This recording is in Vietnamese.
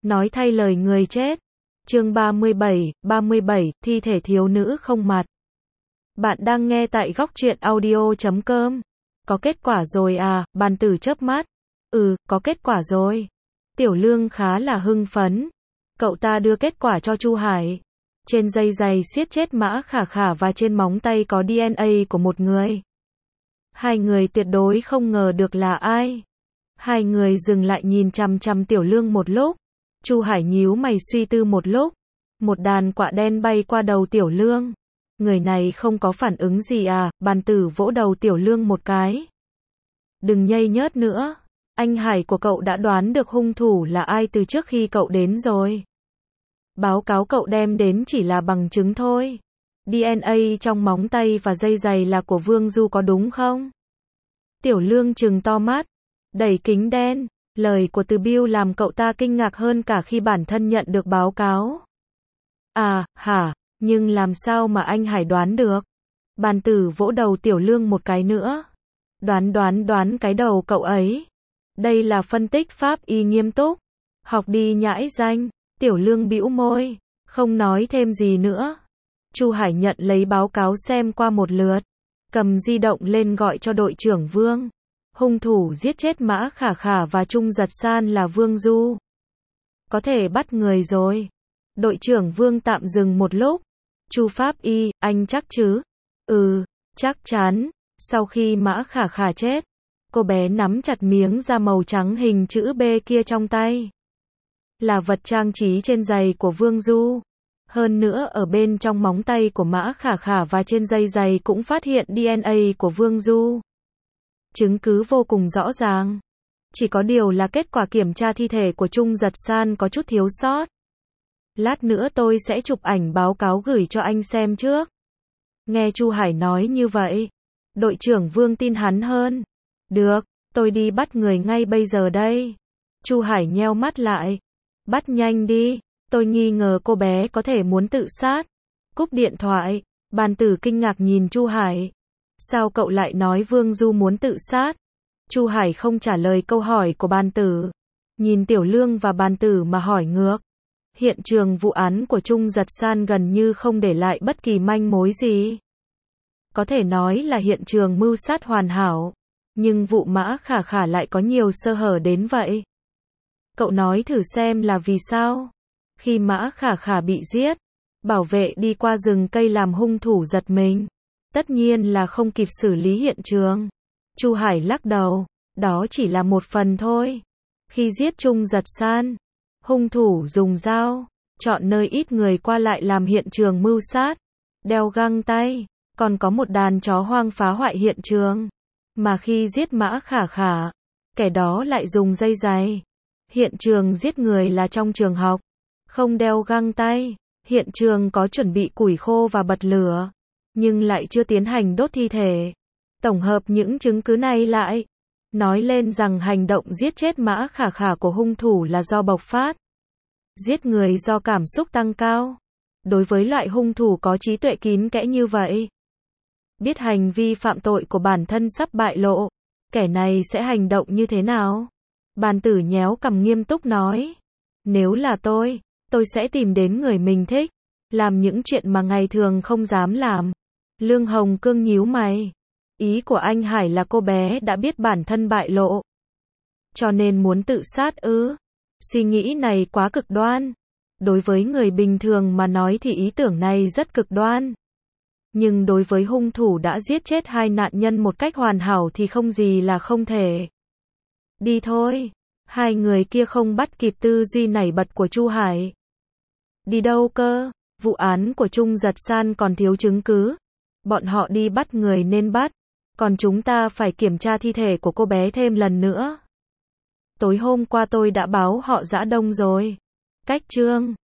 nói thay lời người chết. Chương 37, thi thể thiếu nữ không mặt. Bạn đang nghe tại góc truyện audio.com. Có kết quả rồi à, bàn tử chớp mắt. Có kết quả rồi. Tiểu Lương khá là hưng phấn. Cậu ta đưa kết quả cho Chu Hải. Trên dây giày siết chết Mã Khả Khả và trên móng tay có DNA của một người. Hai người tuyệt đối không ngờ được là ai. Hai người dừng lại nhìn chằm chằm Tiểu Lương một lúc. Chu Hải nhíu mày suy tư một lúc. Một đàn quạ đen bay qua đầu Tiểu Lương. Người này không có phản ứng gì à, bàn tử vỗ đầu Tiểu Lương một cái. Đừng nhây nhớt nữa. Anh Hải của cậu đã đoán được hung thủ là ai từ trước khi cậu đến rồi. Báo cáo cậu đem đến chỉ là bằng chứng thôi. DNA trong móng tay và dây giày là của Vương Du có đúng không? Tiểu Lương trừng to mắt. Đẩy kính đen. Lời của Từ Biêu làm cậu ta kinh ngạc hơn cả khi bản thân nhận được báo cáo. Nhưng làm sao mà anh Hải đoán được? Bàn tử vỗ đầu Tiểu Lương một cái nữa. Đoán cái đầu cậu ấy. Đây là phân tích pháp y nghiêm túc. Học đi nhãi danh. Tiểu Lương bĩu môi, không nói thêm gì nữa. Chu Hải nhận lấy báo cáo xem qua một lượt. Cầm di động lên gọi cho đội trưởng Vương. Hung thủ giết chết Mã Khả Khả và Trung Giật San là Vương Du. Có thể bắt người rồi. Đội trưởng Vương tạm dừng một lúc. Chu pháp y, anh chắc chứ? Chắc chắn. Sau khi Mã Khả Khả chết, cô bé nắm chặt miếng da màu trắng hình chữ B kia trong tay. Là vật trang trí trên giày của Vương Du. Hơn nữa ở bên trong móng tay của Mã Khả Khả và trên dây giày cũng phát hiện DNA của Vương Du. Chứng cứ vô cùng rõ ràng. Chỉ có điều là kết quả kiểm tra thi thể của Trung Giật San có chút thiếu sót. Lát nữa tôi sẽ chụp ảnh báo cáo gửi cho anh xem trước. Nghe Chu Hải nói như vậy, đội trưởng Vương tin hắn hơn. Được, tôi đi bắt người ngay bây giờ đây. Chu Hải nheo mắt lại. Bắt nhanh đi, tôi nghi ngờ cô bé có thể muốn tự sát. Cúp điện thoại, bàn tử kinh ngạc nhìn Chu Hải. Sao cậu lại nói Vương Du muốn tự sát? Chu Hải không trả lời câu hỏi của bàn tử. Nhìn Tiểu Lương và bàn tử mà hỏi ngược. Hiện trường vụ án của Trung Giật San gần như không để lại bất kỳ manh mối gì. Có thể nói là hiện trường mưu sát hoàn hảo. Nhưng vụ Mã Khả Khả lại có nhiều sơ hở đến vậy. Cậu nói thử xem là vì sao? Khi Mã Khả Khả bị giết, bảo vệ đi qua rừng cây làm hung thủ giật mình. Tất nhiên là không kịp xử lý hiện trường. Chu Hải lắc đầu, đó chỉ là một phần thôi. Khi giết Trung Giật San, hung thủ dùng dao, chọn nơi ít người qua lại làm hiện trường mưu sát, đeo găng tay, còn có một đàn chó hoang phá hoại hiện trường. Mà khi giết Mã Khả Khả, kẻ đó lại dùng dây giày. Hiện trường giết người là trong trường học, không đeo găng tay. Hiện trường có chuẩn bị củi khô và bật lửa, nhưng lại chưa tiến hành đốt thi thể. Tổng hợp những chứng cứ này lại, nói lên rằng hành động giết chết Mã Khả Khả của hung thủ là do bộc phát. Giết người do cảm xúc tăng cao. Đối với loại hung thủ có trí tuệ kín kẽ như vậy, biết hành vi phạm tội của bản thân sắp bại lộ, kẻ này sẽ hành động như thế nào? Bàn tử nhéo cằm nghiêm túc nói. Nếu là tôi sẽ tìm đến người mình thích, làm những chuyện mà ngày thường không dám làm. Lương Hồng Cương nhíu mày. Ý của anh Hải là cô bé đã biết bản thân bại lộ, cho nên muốn tự sát ư? Suy nghĩ này quá cực đoan. Đối với người bình thường mà nói thì ý tưởng này rất cực đoan. Nhưng đối với hung thủ đã giết chết hai nạn nhân một cách hoàn hảo thì không gì là không thể. Đi thôi. Hai người kia không bắt kịp tư duy nảy bật của Chu Hải. Đi đâu cơ? Vụ án của Trung Giật San còn thiếu chứng cứ. Bọn họ đi bắt người nên bắt. Còn chúng ta phải kiểm tra thi thể của cô bé thêm lần nữa. Tối hôm qua tôi đã báo họ Dã Đông rồi. Cách chương